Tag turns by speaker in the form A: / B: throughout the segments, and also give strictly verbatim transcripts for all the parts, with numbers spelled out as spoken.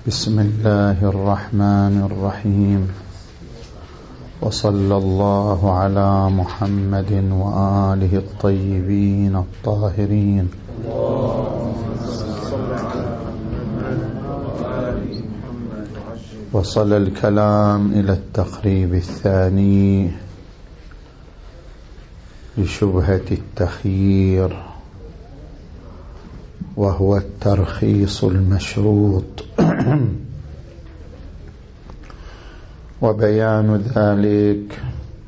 A: بسم الله الرحمن الرحيم، وصلى الله على محمد وآله الطيبين الطاهرين. وصل الكلام إلى التقريب الثاني لشبهة التخيير، وهو الترخيص المشروط، وبيان ذلك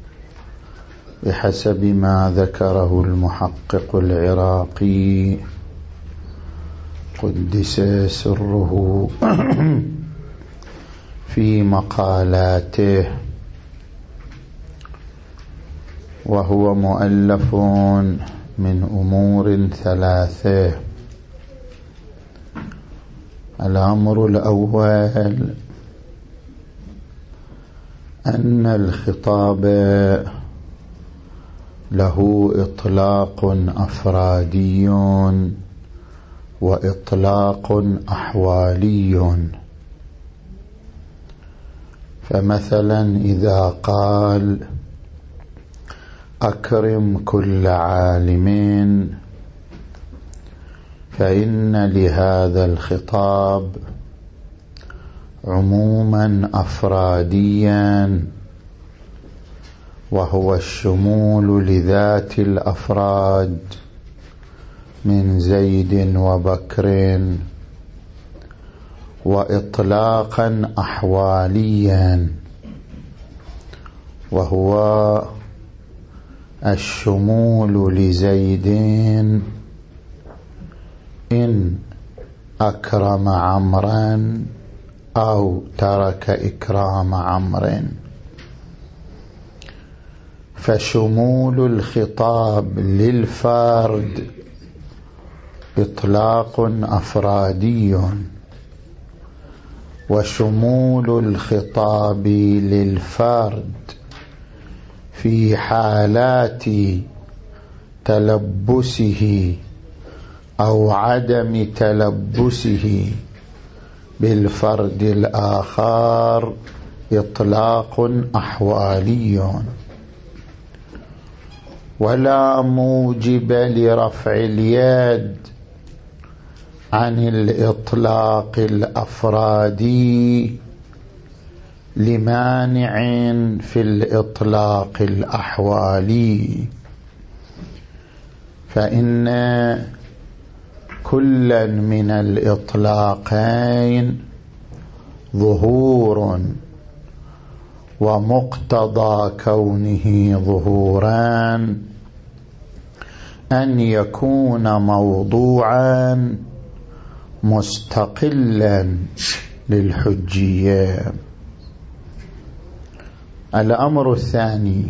A: بحسب ما ذكره المحقق العراقي قدس سره في مقالاته، وهو مؤلف من أمور ثلاثة. الأمر الأول أن الخطاب له إطلاق أفرادي وإطلاق أحوالي. فمثلا إذا قال أكرم كل عالم، فإن لهذا الخطاب عموما أفراديا، وهو الشمول لذات الأفراد من زيد وبكر، وإطلاقا أحواليا، وهو الشمول لزيد إن أكرم عمرا أو ترك إكرام عمرو. فشمول الخطاب للفرد إطلاق أفرادي، وشمول الخطاب للفرد في حالات تلبسه أو عدم تلبسه بالفرد الآخر إطلاق أحوالي. ولا موجب لرفع اليد عن الإطلاق الأفرادي لمانع في الإطلاق الأحوالي، فإن كلا من الإطلاقين ظهور، ومقتضى كونه ظهورا أن يكون موضوعا مستقلا للحجية. الأمر الثاني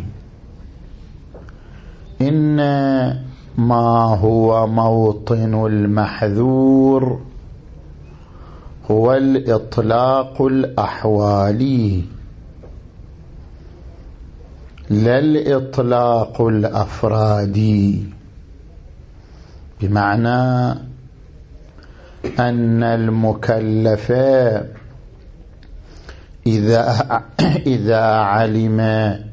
A: إن ما هو موطن المحذور هو الإطلاق الأحوالي لا الإطلاق الأفرادي، بمعنى أن المكلف إذا, إذا علم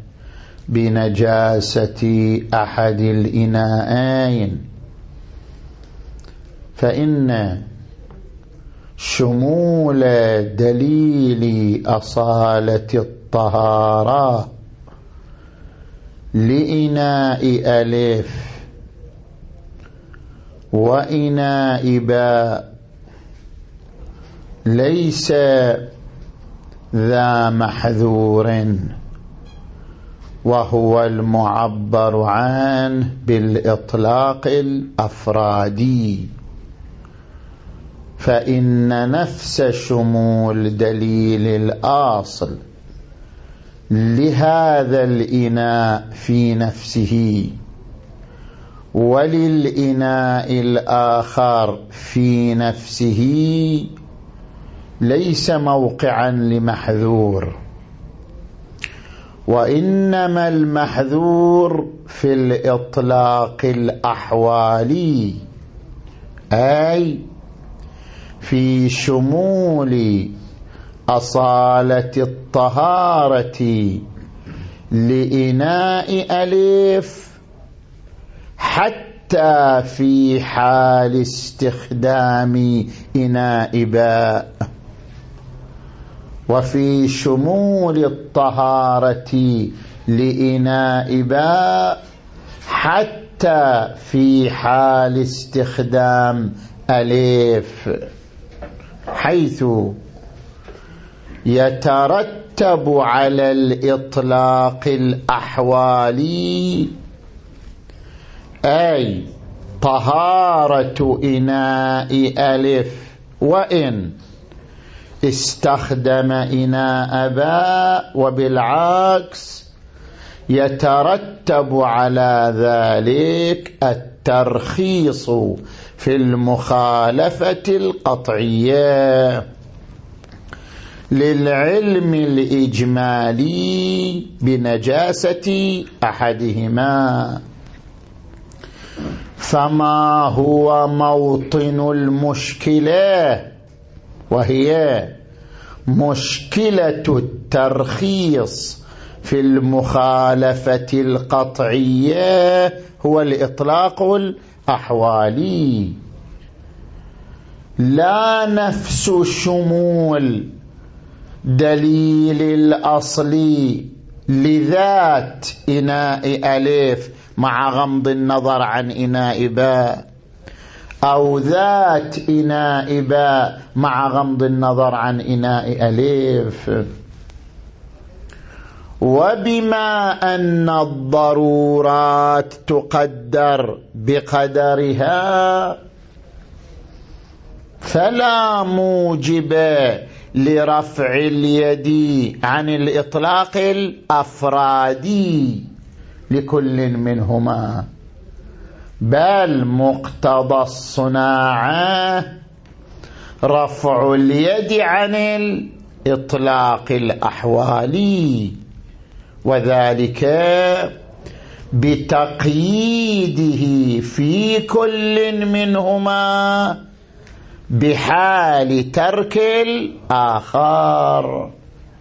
A: بنجاسة أحد الإناءين، فإن شمول دليل أصالة الطهارة لإناء ألف وإناء باء ليس ذا محذور، وهو المعبر عنه بالإطلاق الأفرادي. فإن نفس شمول دليل الأصل لهذا الإناء في نفسه وللإناء الآخر في نفسه ليس موقعا لمحذور، وإنما المحذور في الإطلاق الأحوالي، أي في شمول أصالة الطهارة لإناء ألف حتى في حال استخدام إناء باء، وفي شمول الطهارة لإناء باء حتى في حال استخدام ألف، حيث يترتب على الإطلاق الأحوالي أي طهارة إناء ألف وإن استخدم إناء باء، وبالعكس يترتب على ذلك الترخيص في المخالفة القطعية للعلم الإجمالي بنجاسة أحدهما. فما هو موطن المشكلة؟ وهي مشكلة الترخيص في المخالفة القطعية هو الإطلاق الأحوالي، لا نفس شمول دليل الأصلي لذات إناء ألف مع غمض النظر عن إناء باء، أو ذات إناء باء مع غمض النظر عن إناء ألف. وبما أن الضرورات تقدر بقدرها فلا موجب لرفع اليد عن الإطلاق الأفرادي لكل منهما، بل مقتضى الصناعة رفع اليد عن الإطلاق الأحوالي، وذلك بتقييده في كل منهما بحال ترك الآخر.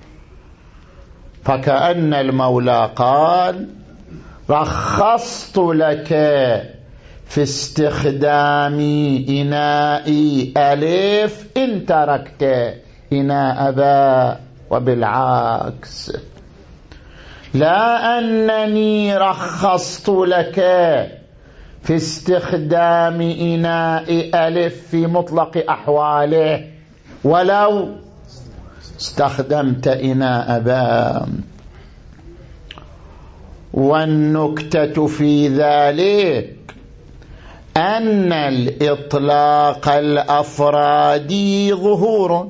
A: فكأن المولى قال رخصت لك في استخدام إناء ألف إن تركت إناء باء، وبالعكس لا أنني رخصت لك في استخدام إناء ألف في مطلق أحواله ولو استخدمت إناء باء. والنكتة في ذلك أن الإطلاق الأفرادي ظهور،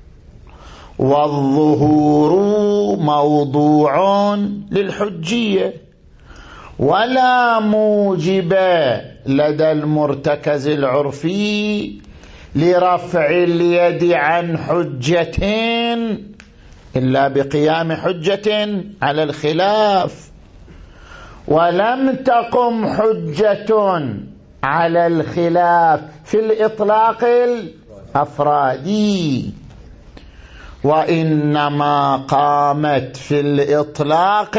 A: والظهور موضوع للحجية، ولا موجب لدى المرتكز العرفي لرفع اليد عن حجة إلا بقيام حجة على الخلاف، ولم تقم حجة على الخلاف في الإطلاق الأفرادي، وإنما قامت في الإطلاق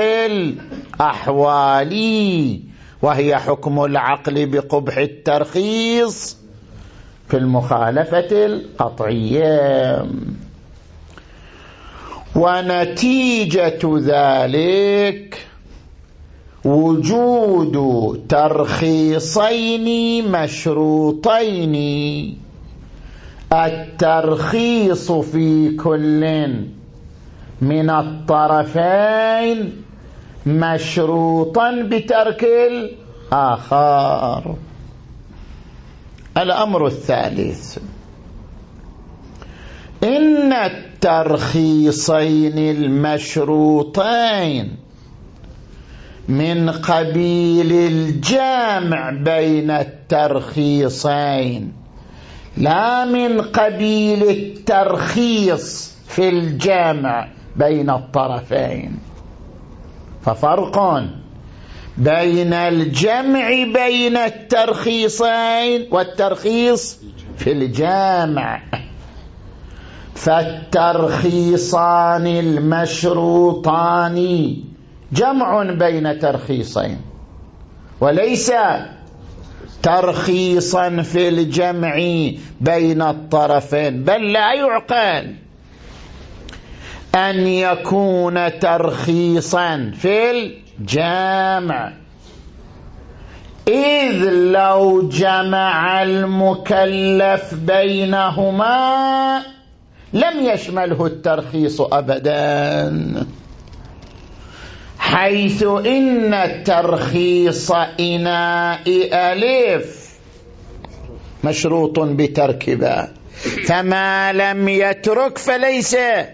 A: الأحوالي، وهي حكم العقل بقبح الترخيص في المخالفة القطعية. ونتيجة ذلك وجود ترخيصين مشروطين، الترخيص في كل من الطرفين مشروطا بترك الآخر. الأمر الثالث إن الترخيصين المشروطين من قبيل الجامع بين الترخيصين، لا من قبيل الترخيص في الجامع بين الطرفين. ففرق بين الجمع بين الترخيصين والترخيص في الجامع. فالترخيصان المشروطان جمع بين ترخيصين، وليس ترخيصا في الجمع بين الطرفين، بل لا يعقل أن يكون ترخيصا في الجمع، إذ لو جمع المكلف بينهما لم يشمله الترخيص أبدا، حيث إن الترخيص إناء ألف مشروط بترك باء، فما لم يترك فليس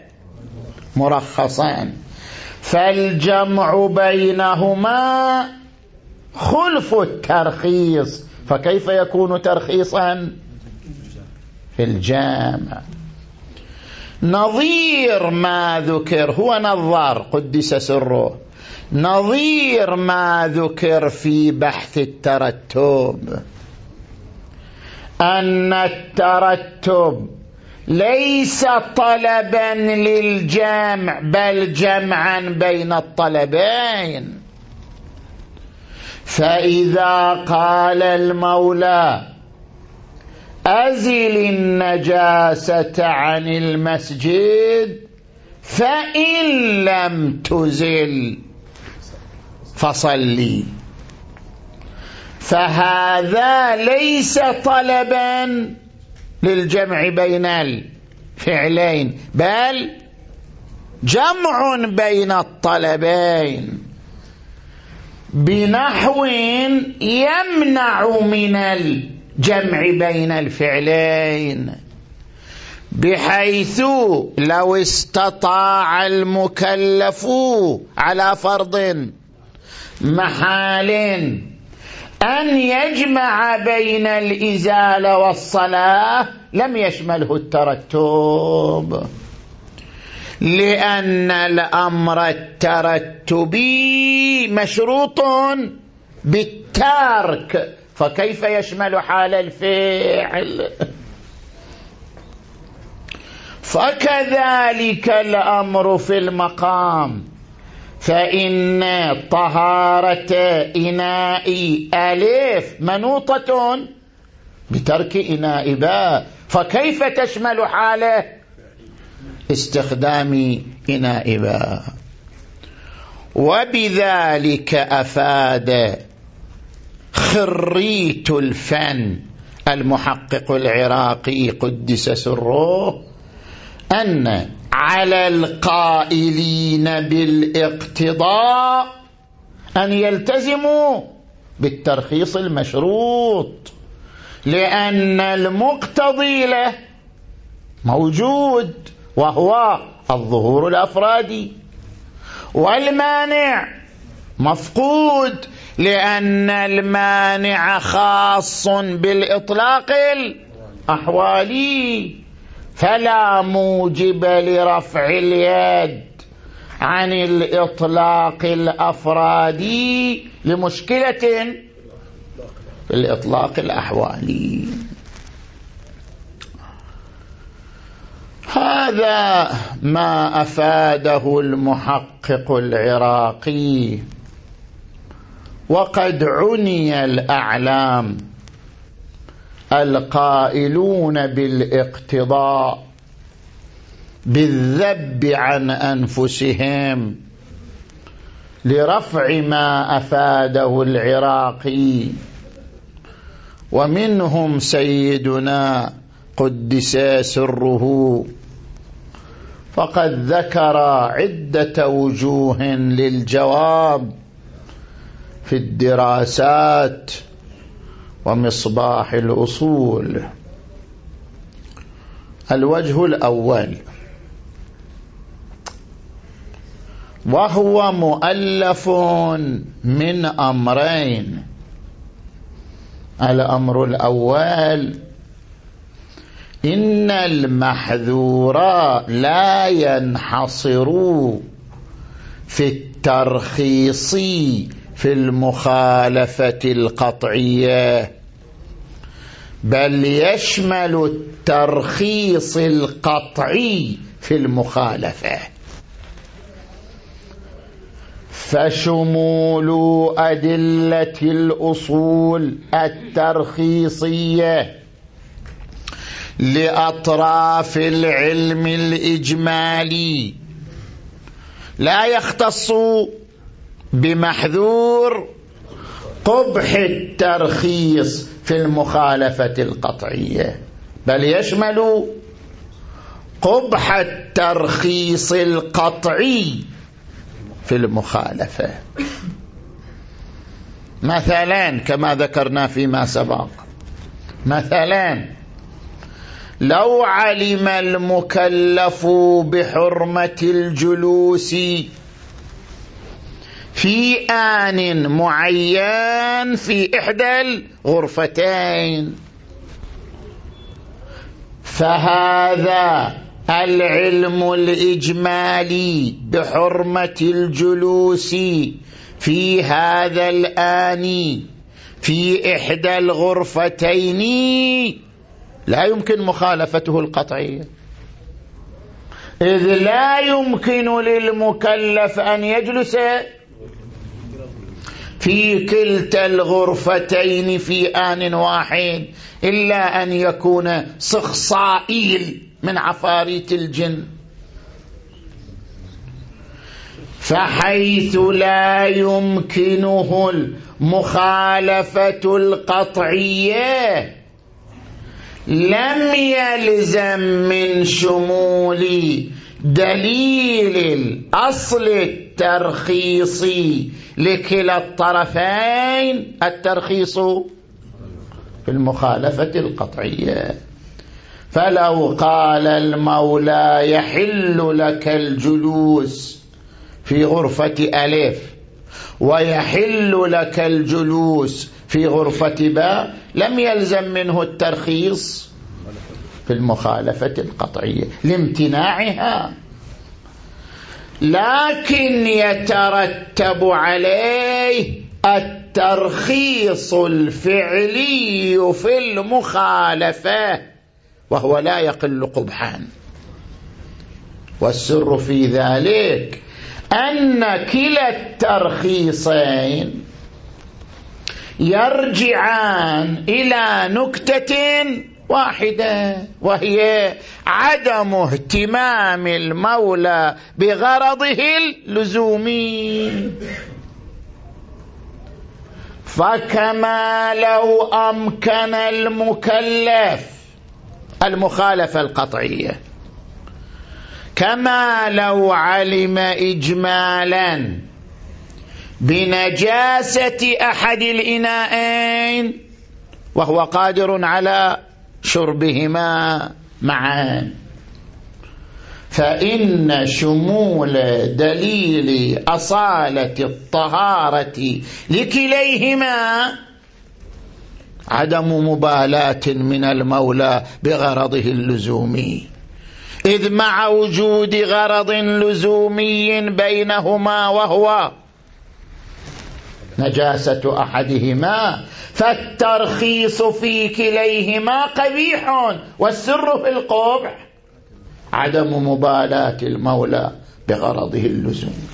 A: مرخصا، فالجمع بينهما خلف الترخيص، فكيف يكون ترخيصا في الجامع؟ نظير ما ذكر، هو نظار قدس سره، نظير ما ذكر في بحث الترتب، أن الترتب ليس طلبا للجمع بل جمعا بين الطلبين. فإذا قال المولى أزل النجاسة عن المسجد، فإن لم تزل فصلي، فهذا ليس طلبا للجمع بين الفعلين بل جمع بين الطلبين بنحو يمنع من الجمع بين الفعلين، بحيث لو استطاع المكلف على فرض محال أن يجمع بين الإزالة والصلاة لم يشمله الترتب، لأن الأمر الترتبي مشروط بالترك، فكيف يشمل حال الفعل؟ فكذلك الأمر في المقام، فإن طهارة إناء ألف منوطة بترك إناء باء، فكيف تشمل حاله استخدام إناء باء؟ وبذلك أفاد خريت الفن المحقق العراقي قدس سره أن على القائلين بالاقتضاء أن يلتزموا بالترخيص المشروط، لأن المقتضي له موجود وهو الظهور الأفرادي، والمانع مفقود لأن المانع خاص بالإطلاق الأحوالي، فلا موجب لرفع اليد عن الإطلاق الأفرادي لمشكلة في الإطلاق الأحوالي. هذا ما أفاده المحقق العراقي، وقد عني الأعلام القائلون بالاقتضاء بالذب عن أنفسهم لرفع ما أفاده العراقي، ومنهم سيدنا قدس سره، فقد ذكر عدة وجوه للجواب في الدراسات ومصباح الأصول. الوجه الأول، وهو مؤلف من أمرين. الأمر الأول، إن المحذور لا ينحصر في الترخيص في المخالفة القطعية، بل يشمل الترخيص القطعي في المخالفة. فشمول أدلة الأصول الترخيصية لأطراف العلم الإجمالي لا يختص بمحذور قبح الترخيص في المخالفة القطعية، بل يشمل قبح الترخيص القطعي في المخالفة. مثلا كما ذكرنا فيما سبق، مثلا لو علم المكلف بحرمة الجلوس في آن معين في إحدى الغرفتين، فهذا العلم الإجمالي بحرمة الجلوس في هذا الآن في إحدى الغرفتين لا يمكن مخالفته القطعية، إذ لا يمكن للمكلف أن يجلس في كلتا الغرفتين في آن واحد إلا أن يكون صخصائيل من عفاريت الجن. فحيث لا يمكنه المخالفة القطعية لم يلزم من شمول دليل الأصل الترخيصي لكلا الطرفين الترخيص في المخالفة القطعية. فلو قال المولى يحل لك الجلوس في غرفة ألف ويحل لك الجلوس في غرفة باء لم يلزم منه الترخيص في المخالفة القطعية لامتناعها، لكن يترتب عليه الترخيص الفعلي في المخالفة وهو لا يقل قبحا. والسر في ذلك أن كلا الترخيصين يرجعان إلى نكتة واحدة، وهي عدم اهتمام المولى بغرضه اللزومي. فكما لو أمكن المكلف المخالفة القطعية، كما لو علم إجمالا بنجاسة أحد الإناءين وهو قادر على شربهما معا، فإن شمول دليل أصالة الطهارة لكليهما عدم مبالاة من المولى بغرضه اللزومي، إذ مع وجود غرض لزومي بينهما وهو نجاسة أحدهما فالترخيص في كليهما قبيح، والسر في القبح عدم مبالاة المولى بغرضه اللزومي.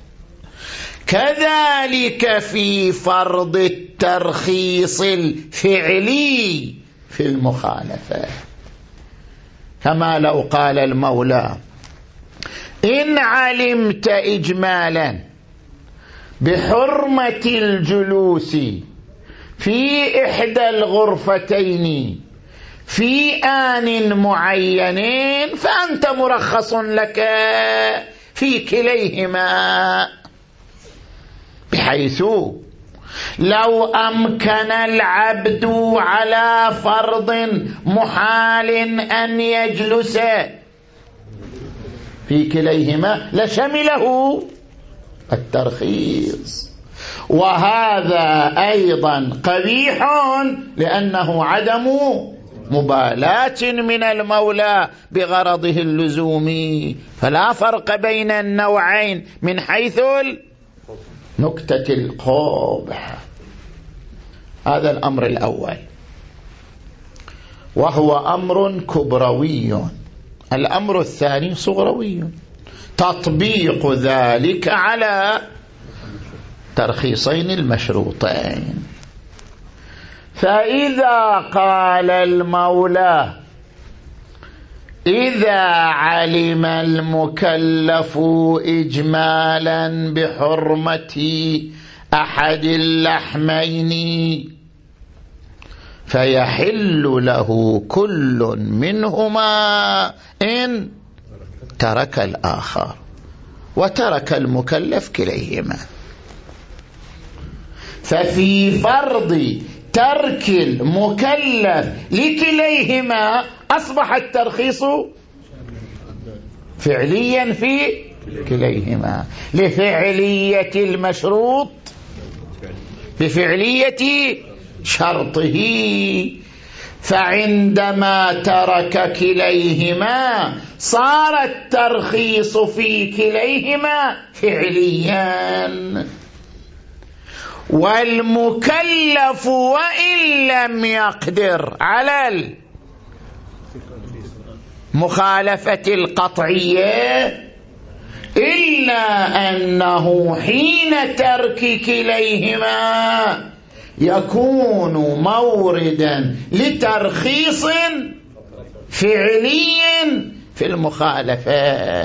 A: كذلك في فرض الترخيص الفعلي في المخالفة، كما لو قال المولى إن علمت إجمالا بحرمة الجلوس في إحدى الغرفتين في آن معين فأنت مرخص لك في كليهما، بحيث لو أمكن العبد على فرض محال أن يجلس في كليهما لشمله الترخيص، وهذا أيضا قبيح لأنه عدم مبالاة من المولى بغرضه اللزومي. فلا فرق بين النوعين من حيث نكتة القبح. هذا الأمر الأول. وهو أمر كبروي. الأمر الثاني صغروي، تطبيق ذلك على ترخيصين المشروطين. فإذا قال المولى إذا علم المكلف إجمالا بحرمة أحد اللحمين فيحل له كل منهما إن ترك الآخر، وترك المكلف كليهما. ففي فرض ترك المكلف لكليهما أصبح الترخيص فعليا في كليهما، لفعلية المشروط بفعلية شرطه. فعندما ترك كليهما صار الترخيص في كليهما فعليا. والمكلف وإن لم يقدر على المخالفة القطعية إلا أنه حين ترك كليهما يكون موردا لترخيص فعلي في المخالفة،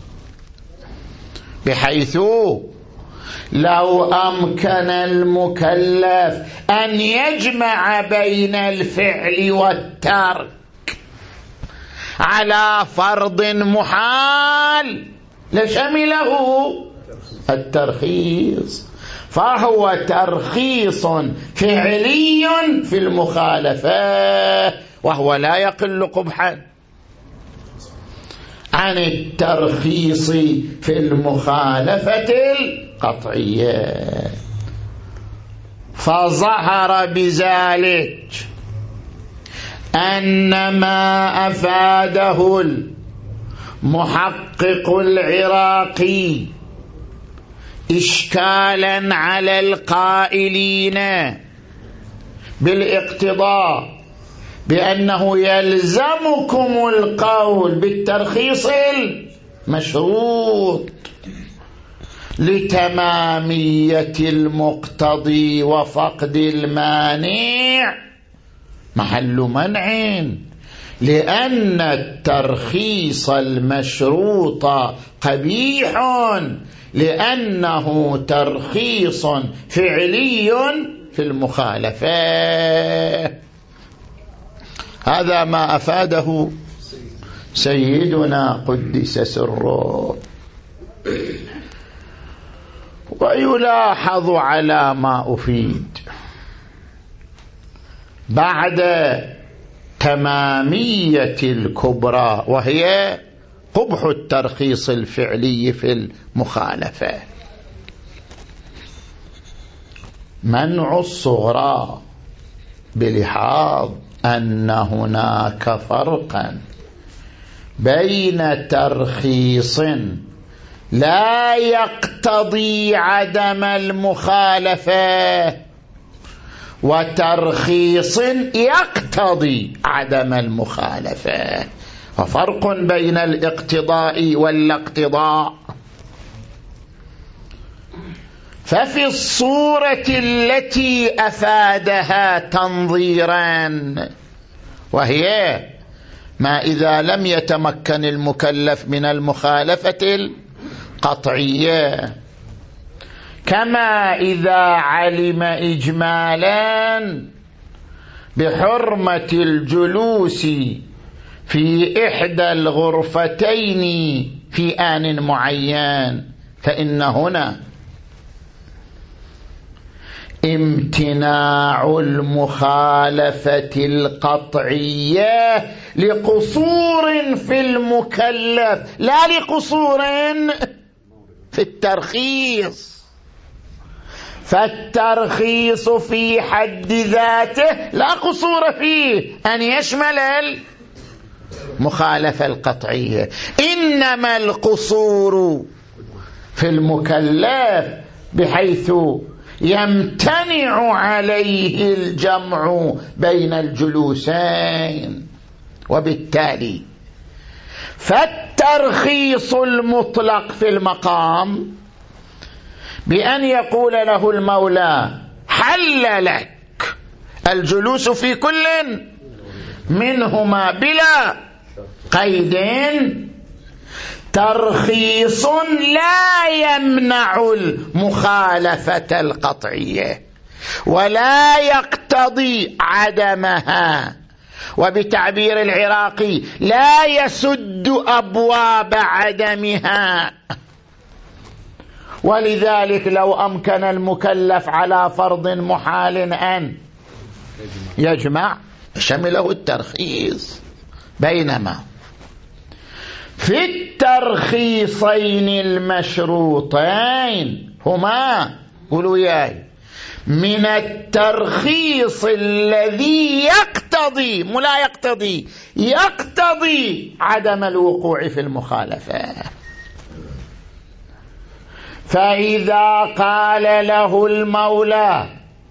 A: بحيث لو أمكن المكلف أن يجمع بين الفعل والترك على فرض محال لشمله الترخيص، فهو ترخيص فعلي في المخالفة، وهو لا يقل قبحا عن الترخيص في المخالفة القطعية. فظهر بذلك أن ما أفاده المحقق العراقي إشكالا على القائلين بالاقتضاء بأنه يلزمكم القول بالترخيص المشروط لتمامية المقتضي وفقد المانع محل منع، لأن الترخيص المشروط قبيح لأنه ترخيص فعلي في المخالفة. هذا ما أفاده سيدنا قدس سره. ويلاحظ على ما أفيد بعد تمامية الكبرى وهي قبح الترخيص الفعلي في المخالفة منع الصغرى، بلحاظ أن هناك فرقا بين ترخيص لا يقتضي عدم المخالفة وترخيص يقتضي عدم المخالفة، وفرق بين الاقتضاء والاقتضاء. ففي الصورة التي أفادها تنظيرا، وهي ما إذا لم يتمكن المكلف من المخالفة القطعية، كما إذا علم إجمالا بحرمة الجلوس في إحدى الغرفتين في آن معين، فإن هنا امتناع المخالفة القطعية لقصور في المكلف لا لقصور في الترخيص. فالترخيص في حد ذاته لا قصور فيه أن يشمل المخالفة القطعية، إنما القصور في المكلف بحيث يمتنع عليه الجمع بين الجلوسين. وبالتالي فالترخيص المطلق في المقام بأن يقول له المولى حل لك الجلوس في كل منهما بلا قيد، ترخيص لا يمنع المخالفة القطعية ولا يقتضي عدمها، وبتعبير العراقي لا يسد أبواب عدمها. ولذلك لو أمكن المكلف على فرض محال أن يجمع شمله الترخيص، بينما في الترخيصين المشروطين هما قولوا ياي من الترخيص الذي يقتضي مو لا يقتضي يقتضي عدم الوقوع في المخالفة. فإذا قال له المولى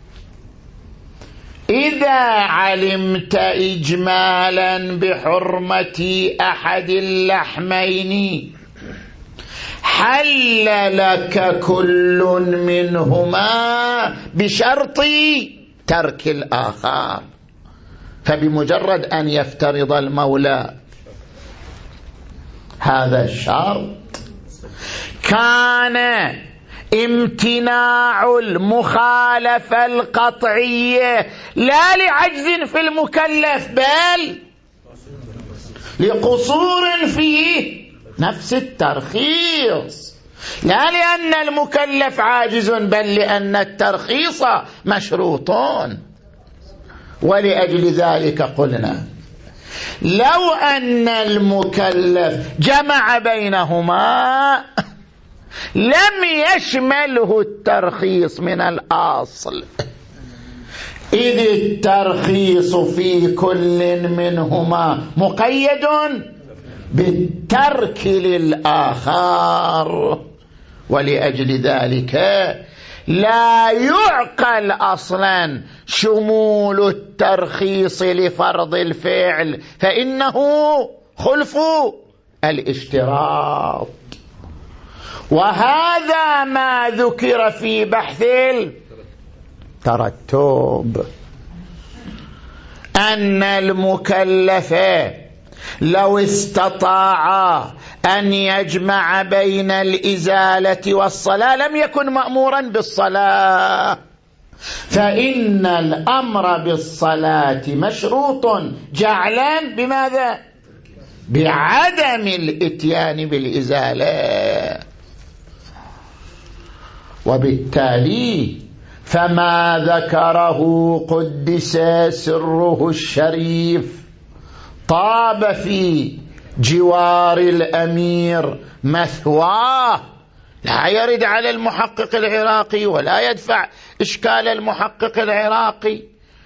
A: إذا علمت إجمالا بحرمة أحد اللحمين حل لك كل منهما بشرط ترك الآخر، فبمجرد أن يفترض المولى هذا الشرط كان امتناع المخالفة القطعية لا لعجز في المكلف بل لقصور في نفس الترخيص، لا لأن المكلف عاجز بل لأن الترخيص مشروطون. ولأجل ذلك قلنا لو أن المكلف جمع بينهما لم يشمله الترخيص من الأصل، إذ الترخيص في كل منهما مقيد بالترك للآخر. ولأجل ذلك لا يعقل أصلا شمول الترخيص لفرض الفعل، فإنه خلف الاشتراط. وهذا ما ذكر في بحث الترتب، أن المكلف لو استطاع أن يجمع بين الإزالة والصلاة لم يكن مأمورا بالصلاة، فإن الأمر بالصلاة مشروط جعلا بماذا؟ بعدم الإتيان بالإزالة. وبالتالي فما ذكره قدس سره الشريف طاب في جوار الأمير مثواه، لا يرد على المحقق العراقي ولا يدفع إشكال المحقق العراقي،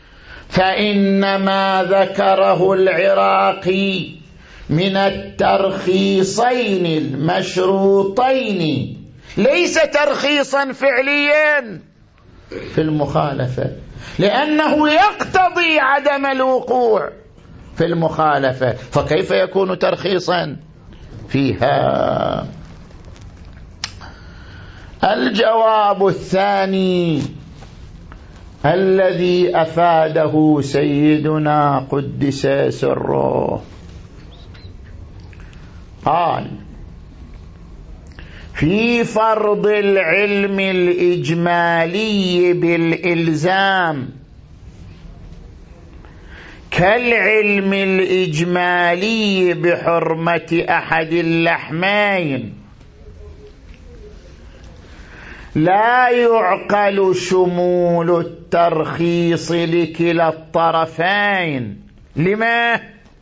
A: فإنما ذكره العراقي من الترخيصين المشروطين ليس ترخيصا فعليا في المخالفة، لأنه يقتضي عدم الوقوع في المخالفة، فكيف يكون ترخيصا فيها؟ الجواب الثاني الذي أفاده سيدنا قدس سره قال في فرض العلم الإجمالي بالإلزام كالعلم الإجمالي بحرمة أحد اللحمين لا يعقل شمول الترخيص لكلا الطرفين. لما؟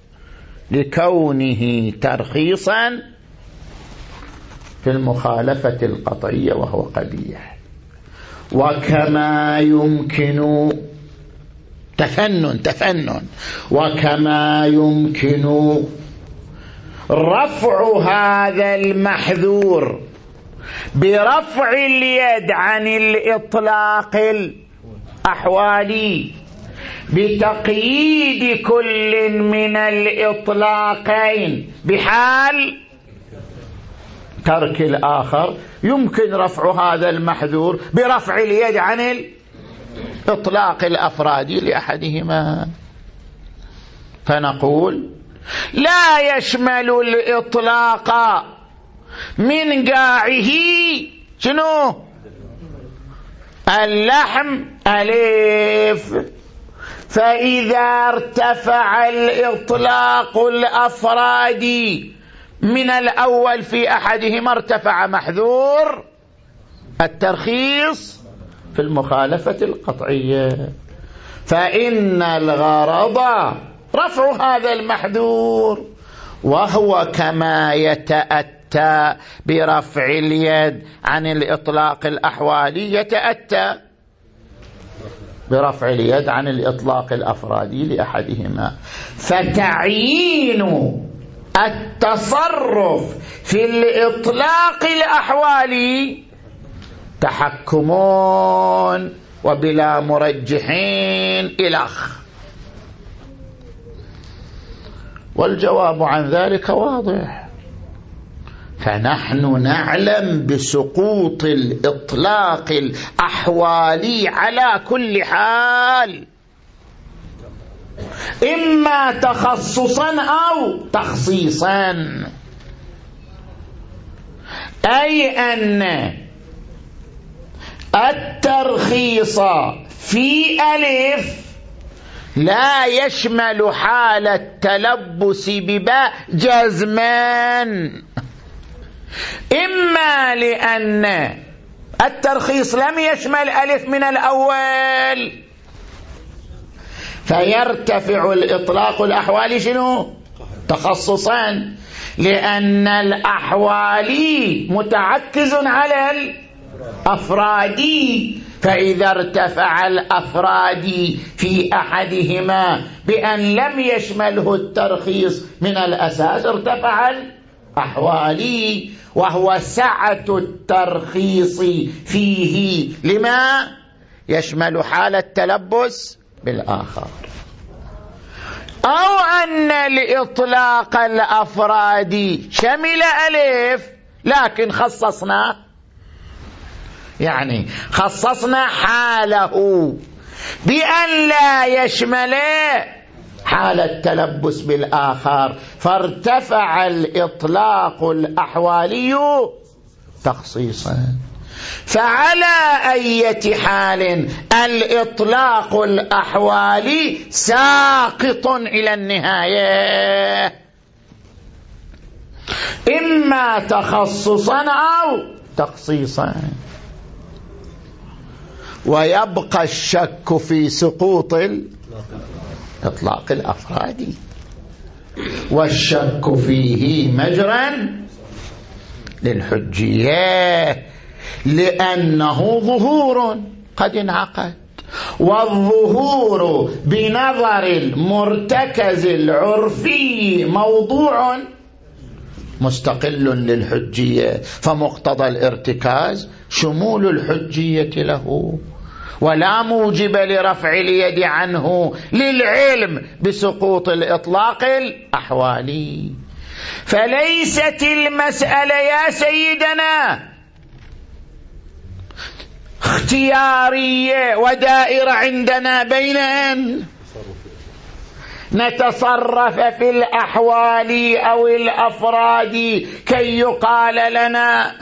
A: لكونه ترخيصا في المخالفة القطعية وهو قبيح. وكما يمكن تفنن تفنن وكما يمكن رفع هذا المحذور برفع اليد عن الإطلاق الأحوالي بتقييد كل من الإطلاقين بحال ترك الآخر، يمكن رفع هذا المحذور برفع اليد عن الإطلاق الأفرادي لأحدهما. فنقول لا يشمل الإطلاق من قاعه شنو؟ اللحم ألف. فإذا ارتفع الإطلاق الأفرادي من الأول في أحدهما ارتفع محذور الترخيص في المخالفة القطعية، فإن الغرض رفع هذا المحذور، وهو كما يتأتى برفع اليد عن الإطلاق الأحوالي يتأتى برفع اليد عن الإطلاق الأفرادي لأحدهما. فتعيين التصرف في الإطلاق الأحوالي تحكمون وبلا مرجحين إلخ. والجواب عن ذلك واضح. فنحن نعلم بسقوط الإطلاق الأحوالي على كل حال، إما تخصصا أو تخصيصا، أي أن الترخيص في ألف لا يشمل حال التلبس بباء جزمان، إما لأن الترخيص لم يشمل ألف من الأول فيرتفع الإطلاق الأحوالي شنو؟ تخصصان، لأن الأحوالي متعكز على الأفرادي، فإذا ارتفع الأفرادي في أحدهما بأن لم يشمله الترخيص من الأساس ارتفع الأحوالي، وهو سعة الترخيص فيه لما يشمل حال التلبس بالآخر. أو أن الإطلاق الأفرادي شمل ألف لكن خصصنا، يعني خصصنا حاله بأن لا يشمل حال التلبس بالآخر، فارتفع الإطلاق الأحوالي تخصيصا. فعلى أي حال الإطلاق الأحوالي ساقط إلى النهاية، إما تخصصا أو تخصيصا. ويبقى الشك في سقوط الإطلاق الأفرادي، والشك فيه مجرى للحجية، لأنه ظهور قد انعقد، والظهور بنظر المرتكز العرفي موضوع مستقل للحجية، فمقتضى الارتكاز شمول الحجية له، ولا موجب لرفع اليد عنه للعلم بسقوط الإطلاق الأحوالي. فليست المسألة يا سيدنا اختيارية ودائرة عندنا بين أن نتصرف في الأحوال أو الأفراد كي يقال لنا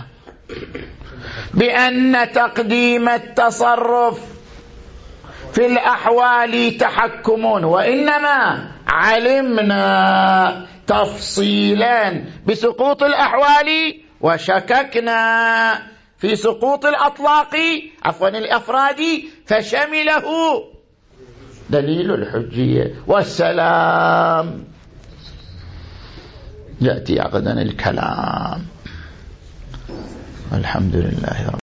A: بأن تقديم التصرف في الأحوال تحكمون، وإنما علمنا تفصيلا بسقوط الأحوال وشككنا في سقوط الأطلاق عفوا الأفراد فشمله دليل الحجية. والسلام يأتي غدا الكلام. الحمد لله رب